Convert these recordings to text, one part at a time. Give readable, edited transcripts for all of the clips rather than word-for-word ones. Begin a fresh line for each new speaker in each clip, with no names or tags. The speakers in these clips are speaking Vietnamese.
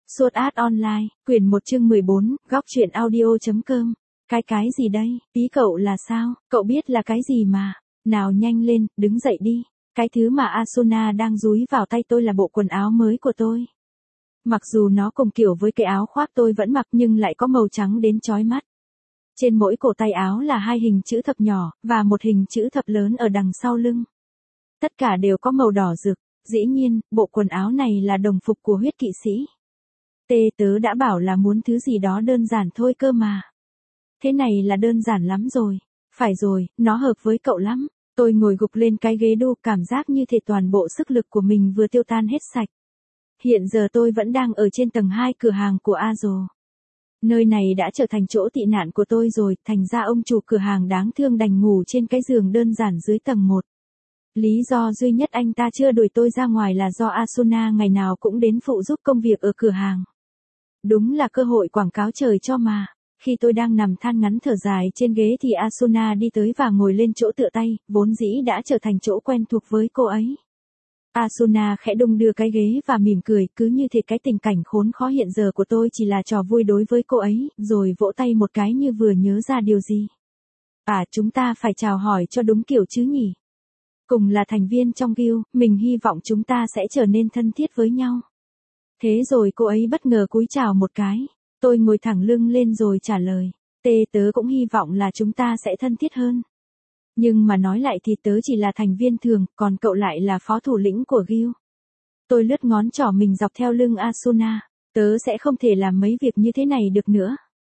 Sword Art Online, quyển 1 chương 14, góc truyện audio.com. Cái gì đây, ý cậu là sao, cậu biết là cái gì mà. Nào nhanh lên, đứng dậy đi. Cái thứ mà Asuna đang dúi vào tay tôi là bộ quần áo mới của tôi. Mặc dù nó cùng kiểu với cái áo khoác tôi vẫn mặc nhưng lại có màu trắng đến chói mắt. Trên mỗi cổ tay áo là hai hình chữ thập nhỏ, và một hình chữ thập lớn ở đằng sau lưng. Tất cả đều có màu đỏ rực. Dĩ nhiên, bộ quần áo này là đồng phục của huyết kỵ sĩ. Tớ đã bảo là muốn thứ gì đó đơn giản thôi cơ mà. Thế này là đơn giản lắm rồi. Phải rồi, nó hợp với cậu lắm. Tôi ngồi gục lên cái ghế đu, cảm giác như thể toàn bộ sức lực của mình vừa tiêu tan hết sạch. Hiện giờ tôi vẫn đang ở trên tầng 2 cửa hàng của Azo. Nơi này đã trở thành chỗ tị nạn của tôi rồi, thành ra ông chủ cửa hàng đáng thương đành ngủ trên cái giường đơn giản dưới tầng 1. Lý do duy nhất anh ta chưa đuổi tôi ra ngoài là do Asuna ngày nào cũng đến phụ giúp công việc ở cửa hàng. Đúng là cơ hội quảng cáo trời cho mà. Khi tôi đang nằm than ngắn thở dài trên ghế thì Asuna đi tới và ngồi lên chỗ tựa tay, vốn dĩ đã trở thành chỗ quen thuộc với cô ấy. Asuna khẽ đung đưa cái ghế và mỉm cười, cứ như thể cái tình cảnh khốn khó hiện giờ của tôi chỉ là trò vui đối với cô ấy, rồi vỗ tay một cái như vừa nhớ ra điều gì. Chúng ta phải chào hỏi cho đúng kiểu chứ nhỉ? Cùng là thành viên trong guild, mình hy vọng chúng ta sẽ trở nên thân thiết với nhau. Thế rồi cô ấy bất ngờ cúi chào một cái. Tôi ngồi thẳng lưng lên rồi trả lời. Tớ cũng hy vọng là chúng ta sẽ thân thiết hơn. Nhưng mà nói lại thì tớ chỉ là thành viên thường, còn cậu lại là phó thủ lĩnh của guild. Tôi lướt ngón trỏ mình dọc theo lưng Asuna. Tớ sẽ không thể làm mấy việc như thế này được nữa.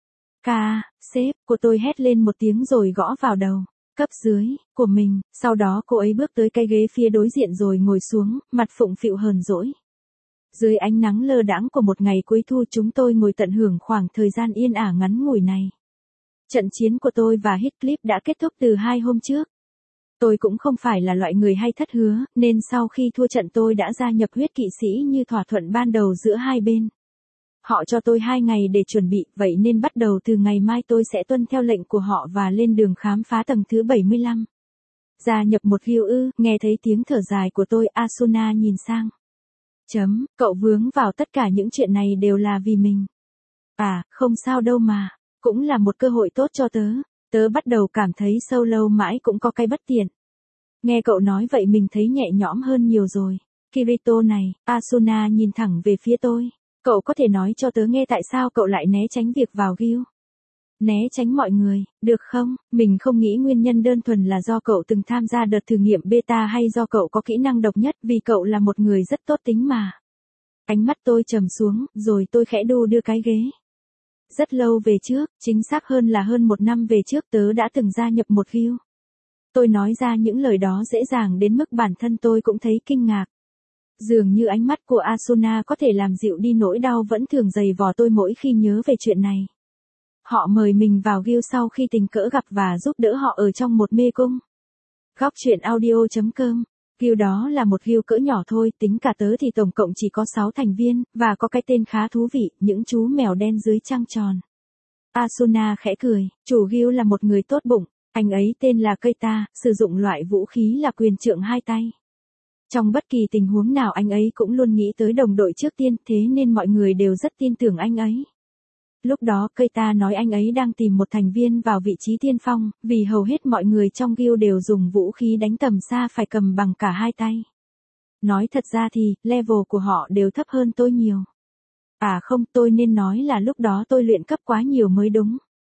Sếp, cô tôi hét lên một tiếng rồi gõ vào đầu cấp dưới của mình, sau đó cô ấy bước tới cái ghế phía đối diện rồi ngồi xuống, mặt phụng phịu hờn dỗi. Dưới ánh nắng lơ đãng của một ngày cuối thu chúng tôi ngồi tận hưởng khoảng thời gian yên ả ngắn ngủi này. Trận chiến của tôi và Heathcliff đã kết thúc từ 2 hôm trước. Tôi cũng không phải là loại người hay thất hứa, nên sau khi thua trận tôi đã gia nhập huyết kỵ sĩ như thỏa thuận ban đầu giữa hai bên. Họ cho tôi 2 ngày để chuẩn bị, vậy nên bắt đầu từ ngày mai tôi sẽ tuân theo lệnh của họ và lên đường khám phá tầng thứ 75. Gia nhập một guild nghe thấy tiếng thở dài của tôi, Asuna nhìn sang. Cậu vướng vào tất cả những chuyện này đều là vì mình. Không sao đâu mà, cũng là một cơ hội tốt cho tớ. Tớ bắt đầu cảm thấy sâu lâu mãi cũng có cái bất tiện. Nghe cậu nói vậy mình thấy nhẹ nhõm hơn nhiều rồi. Kirito này, Asuna nhìn thẳng về phía tôi. Cậu có thể nói cho tớ nghe tại sao cậu lại né tránh việc vào guild? Né tránh mọi người, được không? Mình không nghĩ nguyên nhân đơn thuần là do cậu từng tham gia đợt thử nghiệm beta hay do cậu có kỹ năng độc nhất, vì cậu là một người rất tốt tính mà. Ánh mắt tôi trầm xuống, rồi tôi khẽ đu đưa cái ghế. Rất lâu về trước, chính xác hơn là hơn 1 năm về trước tớ đã từng gia nhập một guild. Tôi nói ra những lời đó dễ dàng đến mức bản thân tôi cũng thấy kinh ngạc. Dường như ánh mắt của Asuna có thể làm dịu đi nỗi đau vẫn thường dày vò tôi mỗi khi nhớ về chuyện này. Họ mời mình vào guild sau khi tình cỡ gặp và giúp đỡ họ ở trong một mê cung. Góc truyện audio.com. Guild đó là một guild cỡ nhỏ thôi, tính cả tớ thì tổng cộng chỉ có 6 thành viên, và có cái tên khá thú vị, những chú mèo đen dưới trăng tròn. Asuna khẽ cười, chủ guild là một người tốt bụng, anh ấy tên là Keita, sử dụng loại vũ khí là quyền trượng 2 tay. Trong bất kỳ tình huống nào anh ấy cũng luôn nghĩ tới đồng đội trước tiên, thế nên mọi người đều rất tin tưởng anh ấy. Lúc đó Keita nói anh ấy đang tìm một thành viên vào vị trí tiên phong, vì hầu hết mọi người trong guild đều dùng vũ khí đánh tầm xa phải cầm bằng cả 2 tay. Nói thật ra thì, level của họ đều thấp hơn tôi nhiều. Không, tôi nên nói là lúc đó tôi luyện cấp quá nhiều mới đúng.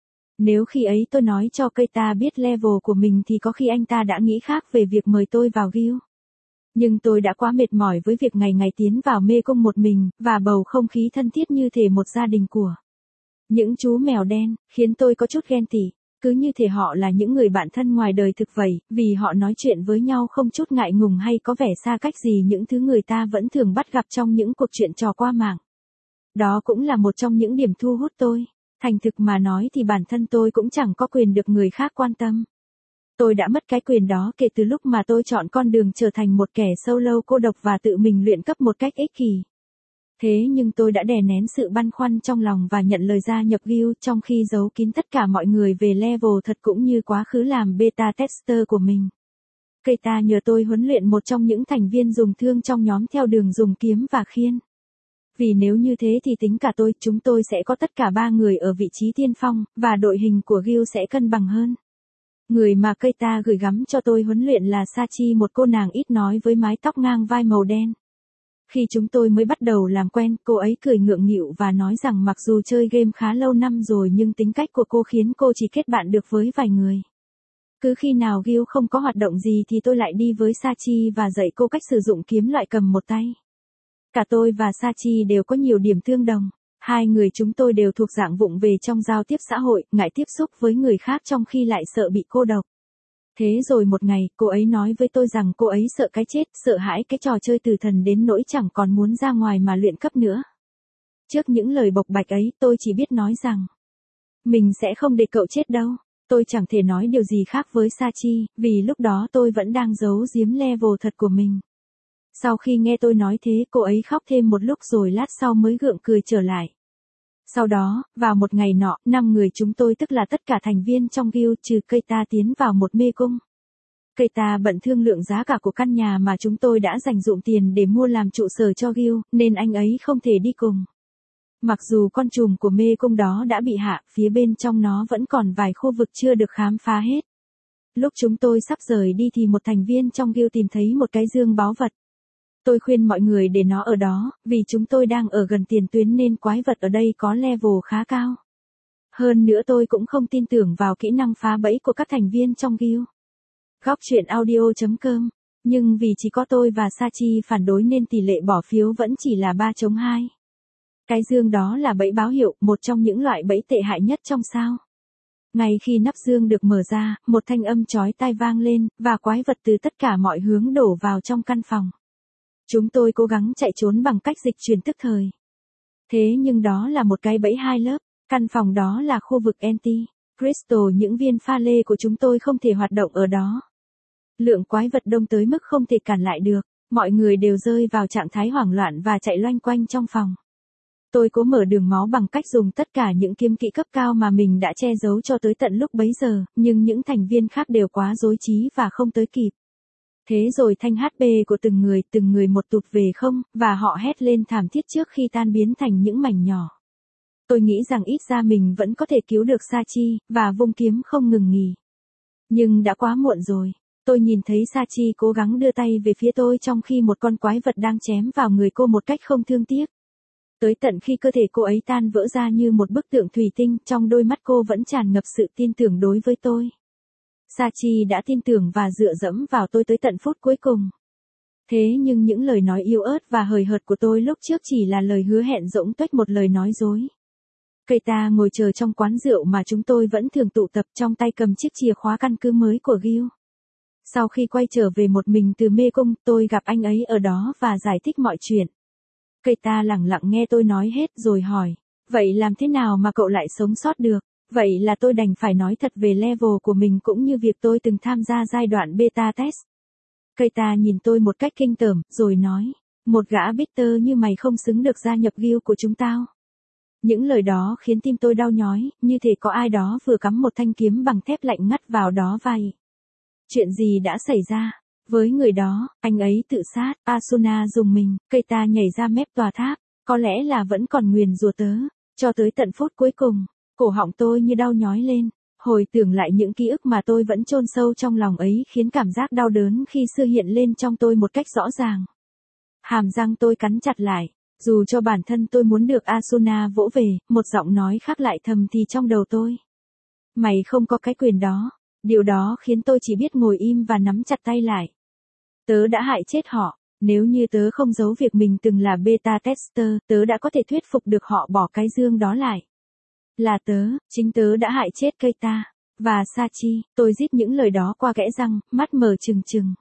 Nếu khi ấy tôi nói cho Keita biết level của mình thì có khi anh ta đã nghĩ khác về việc mời tôi vào guild. Nhưng tôi đã quá mệt mỏi với việc ngày ngày tiến vào mê cung một mình, và bầu không khí thân thiết như thể một gia đình của những chú mèo đen, khiến tôi có chút ghen tị, cứ như thể họ là những người bạn thân ngoài đời thực vậy, vì họ nói chuyện với nhau không chút ngại ngùng hay có vẻ xa cách gì những thứ người ta vẫn thường bắt gặp trong những cuộc chuyện trò qua mạng. Đó cũng là một trong những điểm thu hút tôi. Thành thực mà nói thì bản thân tôi cũng chẳng có quyền được người khác quan tâm. Tôi đã mất cái quyền đó kể từ lúc mà tôi chọn con đường trở thành một kẻ solo cô độc và tự mình luyện cấp một cách ích kỷ. Thế nhưng tôi đã đè nén sự băn khoăn trong lòng và nhận lời gia nhập guild trong khi giấu kín tất cả mọi người về level thật cũng như quá khứ làm beta tester của mình. Keita nhờ tôi huấn luyện một trong những thành viên dùng thương trong nhóm theo đường dùng kiếm và khiên. Vì nếu như thế thì tính cả chúng tôi sẽ có tất cả 3 người ở vị trí tiên phong, và đội hình của Gil sẽ cân bằng hơn. Người mà Keita gửi gắm cho tôi huấn luyện là Sachi, một cô nàng ít nói với mái tóc ngang vai màu đen. Khi chúng tôi mới bắt đầu làm quen, cô ấy cười ngượng nghịu và nói rằng mặc dù chơi game khá lâu năm rồi nhưng tính cách của cô khiến cô chỉ kết bạn được với vài người. Cứ khi nào Gil không có hoạt động gì thì tôi lại đi với Sachi và dạy cô cách sử dụng kiếm loại cầm một tay. Cả tôi và Sachi đều có nhiều điểm tương đồng. Hai người chúng tôi đều thuộc dạng vụng về trong giao tiếp xã hội, ngại tiếp xúc với người khác trong khi lại sợ bị cô độc. Thế rồi một ngày, cô ấy nói với tôi rằng cô ấy sợ cái chết, sợ hãi cái trò chơi tử thần đến nỗi chẳng còn muốn ra ngoài mà luyện cấp nữa. Trước những lời bộc bạch ấy, tôi chỉ biết nói rằng mình sẽ không để cậu chết đâu. Tôi chẳng thể nói điều gì khác với Sachi, vì lúc đó tôi vẫn đang giấu giếm level thật của mình. Sau khi nghe tôi nói thế, cô ấy khóc thêm một lúc rồi lát sau mới gượng cười trở lại. Sau đó, vào một ngày nọ, 5 người chúng tôi tức là tất cả thành viên trong guild trừ Keita tiến vào một mê cung. Keita bận thương lượng giá cả của căn nhà mà chúng tôi đã dành dụm tiền để mua làm trụ sở cho guild, nên anh ấy không thể đi cùng. Mặc dù con trùm của mê cung đó đã bị hạ, phía bên trong nó vẫn còn vài khu vực chưa được khám phá hết. Lúc chúng tôi sắp rời đi thì một thành viên trong guild tìm thấy một cái dương báu vật. Tôi khuyên mọi người để nó ở đó, vì chúng tôi đang ở gần tiền tuyến nên quái vật ở đây có level khá cao. Hơn nữa tôi cũng không tin tưởng vào kỹ năng phá bẫy của các thành viên trong guild. Góc truyện audio.com. Nhưng vì chỉ có tôi và Sachi phản đối nên tỷ lệ bỏ phiếu vẫn chỉ là 3-2. Cái dương đó là bẫy báo hiệu, một trong những loại bẫy tệ hại nhất trong sao. Ngay khi nắp dương được mở ra, một thanh âm chói tai vang lên, và quái vật từ tất cả mọi hướng đổ vào trong căn phòng. Chúng tôi cố gắng chạy trốn bằng cách dịch chuyển tức thời. Thế nhưng đó là một cái bẫy 2 lớp, căn phòng đó là khu vực anti-crystal, những viên pha lê của chúng tôi không thể hoạt động ở đó. Lượng quái vật đông tới mức không thể cản lại được, mọi người đều rơi vào trạng thái hoảng loạn và chạy loanh quanh trong phòng. Tôi cố mở đường máu bằng cách dùng tất cả những kiếm kỹ cấp cao mà mình đã che giấu cho tới tận lúc bấy giờ, nhưng những thành viên khác đều quá rối trí và không tới kịp. Thế rồi thanh HP của từng người một tụt về không, và họ hét lên thảm thiết trước khi tan biến thành những mảnh nhỏ. Tôi nghĩ rằng ít ra mình vẫn có thể cứu được Sachi, và vung kiếm không ngừng nghỉ. Nhưng đã quá muộn rồi. Tôi nhìn thấy Sachi cố gắng đưa tay về phía tôi trong khi một con quái vật đang chém vào người cô một cách không thương tiếc. Tới tận khi cơ thể cô ấy tan vỡ ra như một bức tượng thủy tinh, trong đôi mắt cô vẫn tràn ngập sự tin tưởng đối với tôi. Sachi đã tin tưởng và dựa dẫm vào tôi tới tận phút cuối cùng. Thế nhưng những lời nói yếu ớt và hời hợt của tôi lúc trước chỉ là lời hứa hẹn rỗng tuếch, một lời nói dối. Keita ngồi chờ trong quán rượu mà chúng tôi vẫn thường tụ tập, trong tay cầm chiếc chìa khóa căn cứ mới của guild. Sau khi quay trở về một mình từ mê cung, tôi gặp anh ấy ở đó và giải thích mọi chuyện. Keita lẳng lặng nghe tôi nói hết rồi hỏi, vậy làm thế nào mà cậu lại sống sót được? Vậy là tôi đành phải nói thật về level của mình cũng như việc tôi từng tham gia giai đoạn beta test. Keita nhìn tôi một cách kinh tởm, rồi nói, một gã bitter như mày không xứng được gia nhập guild của chúng tao. Những lời đó khiến tim tôi đau nhói, như thể có ai đó vừa cắm một thanh kiếm bằng thép lạnh ngắt vào đó vậy. Chuyện gì đã xảy ra? Với người đó, anh ấy tự sát, Asuna dùng mình, Keita nhảy ra mép tòa tháp, có lẽ là vẫn còn nguyền rủa tớ, cho tới tận phút cuối cùng, cổ họng tôi như đau nhói lên, hồi tưởng lại những ký ức mà tôi vẫn chôn sâu trong lòng ấy khiến cảm giác đau đớn khi xưa hiện lên trong tôi một cách rõ ràng. Hàm răng tôi cắn chặt lại, dù cho bản thân tôi muốn được Asuna vỗ về, một giọng nói khác lại thầm thì trong đầu tôi. Mày không có cái quyền đó. Điều đó khiến tôi chỉ biết ngồi im và nắm chặt tay lại. Tớ đã hại chết họ, nếu như tớ không giấu việc mình từng là beta tester, tớ đã có thể thuyết phục được họ bỏ cái dương đó lại. Là tớ, chính tớ đã hại chết Keita và Sachi. Tôi rít những lời đó qua kẽ răng, mắt mở trừng trừng.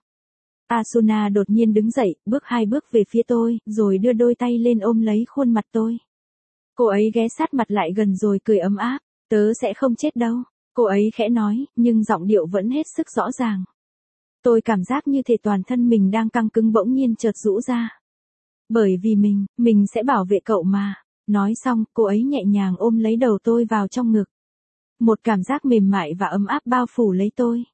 Asuna đột nhiên đứng dậy, bước 2 bước về phía tôi, rồi đưa đôi tay lên ôm lấy khuôn mặt tôi. Cô ấy ghé sát mặt lại gần rồi cười ấm áp, tớ sẽ không chết đâu. Cô ấy khẽ nói, nhưng giọng điệu vẫn hết sức rõ ràng. Tôi cảm giác như thể toàn thân mình đang căng cứng bỗng nhiên chợt rũ ra. Bởi vì mình sẽ bảo vệ cậu mà. Nói xong, cô ấy nhẹ nhàng ôm lấy đầu tôi vào trong ngực. Một cảm giác mềm mại và ấm áp bao phủ lấy tôi.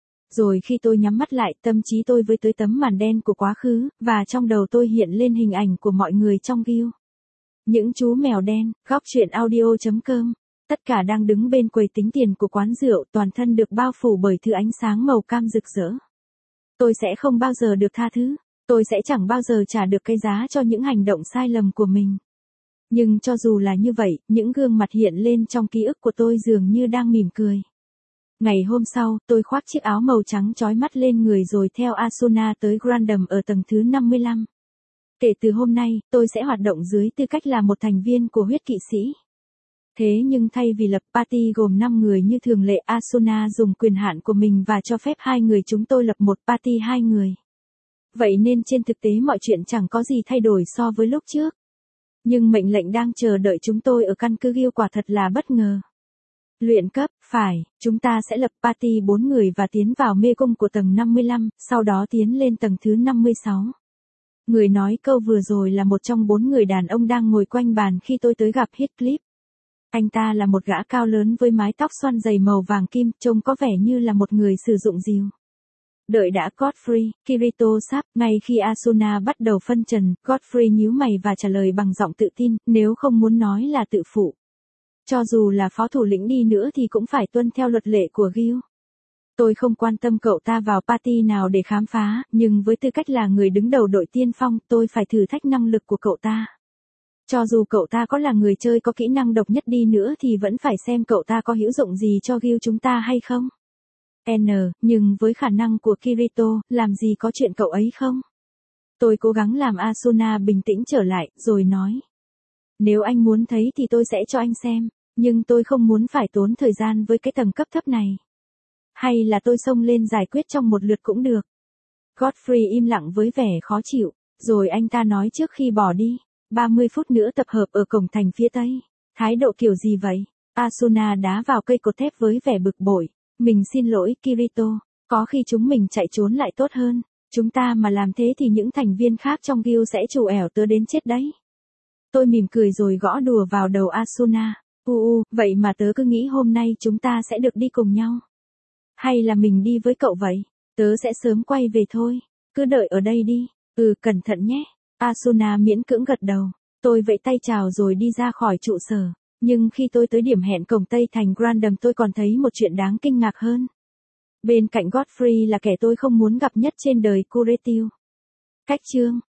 Rồi khi tôi nhắm mắt lại, tâm trí tôi với tới tấm màn đen của quá khứ, và trong đầu tôi hiện lên hình ảnh của mọi người trong guild. Những chú mèo đen, góc chuyện audio.com. Tất cả đang đứng bên quầy tính tiền của quán rượu, toàn thân được bao phủ bởi thứ ánh sáng màu cam rực rỡ. Tôi sẽ không bao giờ được tha thứ. Tôi sẽ chẳng bao giờ trả được cái giá cho những hành động sai lầm của mình. Nhưng cho dù là như vậy, những gương mặt hiện lên trong ký ức của tôi dường như đang mỉm cười. Ngày hôm sau, tôi khoác chiếc áo màu trắng chói mắt lên người rồi theo Asuna tới Grandam ở tầng thứ 55. Kể từ hôm nay, tôi sẽ hoạt động dưới tư cách là một thành viên của huyết kỵ sĩ. Thế nhưng thay vì lập party gồm 5 người như thường lệ, Asuna dùng quyền hạn của mình và cho phép 2 người chúng tôi lập một party 2 người. Vậy nên trên thực tế mọi chuyện chẳng có gì thay đổi so với lúc trước. Nhưng mệnh lệnh đang chờ đợi chúng tôi ở căn cứ Gil quả thật là bất ngờ. Luyện cấp, phải, chúng ta sẽ lập party 4 người và tiến vào mê cung của tầng 55, sau đó tiến lên tầng thứ 56. Người nói câu vừa rồi là một trong 4 người đàn ông đang ngồi quanh bàn khi tôi tới gặp Heathcliff. Anh ta là một gã cao lớn với mái tóc xoăn dày màu vàng kim, trông có vẻ như là một người sử dụng rìu. Đợi đã Godfrey, Kirito sắp, ngay khi Asuna bắt đầu phân trần, Godfrey nhíu mày và trả lời bằng giọng tự tin, nếu không muốn nói là tự phụ. Cho dù là phó thủ lĩnh đi nữa thì cũng phải tuân theo luật lệ của Gil. Tôi không quan tâm cậu ta vào party nào để khám phá, nhưng với tư cách là người đứng đầu đội tiên phong, tôi phải thử thách năng lực của cậu ta. Cho dù cậu ta có là người chơi có kỹ năng độc nhất đi nữa thì vẫn phải xem cậu ta có hữu dụng gì cho Gil chúng ta hay không. Nhưng với khả năng của Kirito, làm gì có chuyện cậu ấy không? Tôi cố gắng làm Asuna bình tĩnh trở lại, rồi nói. Nếu anh muốn thấy thì tôi sẽ cho anh xem, nhưng tôi không muốn phải tốn thời gian với cái tầng cấp thấp này. Hay là tôi xông lên giải quyết trong một lượt cũng được. Godfrey im lặng với vẻ khó chịu, rồi anh ta nói trước khi bỏ đi. 30 phút nữa tập hợp ở cổng thành phía tây. Thái độ kiểu gì vậy? Asuna đá vào cây cột thép với vẻ bực bội. Mình xin lỗi Kirito, có khi chúng mình chạy trốn lại tốt hơn. Chúng ta mà làm thế thì những thành viên khác trong Gil sẽ trù ẻo tớ đến chết đấy. Tôi mỉm cười rồi gõ đùa vào đầu Asuna. Vậy mà tớ cứ nghĩ hôm nay chúng ta sẽ được đi cùng nhau. Hay là mình đi với cậu vậy? Tớ sẽ sớm quay về thôi. Cứ đợi ở đây đi. Cẩn thận nhé. Asuna miễn cưỡng gật đầu. Tôi vẫy tay chào rồi đi ra khỏi trụ sở. Nhưng khi tôi tới điểm hẹn cổng Tây thành Grandam tôi còn thấy một chuyện đáng kinh ngạc hơn. Bên cạnh Godfrey là kẻ tôi không muốn gặp nhất trên đời, Kuretio. Cách chương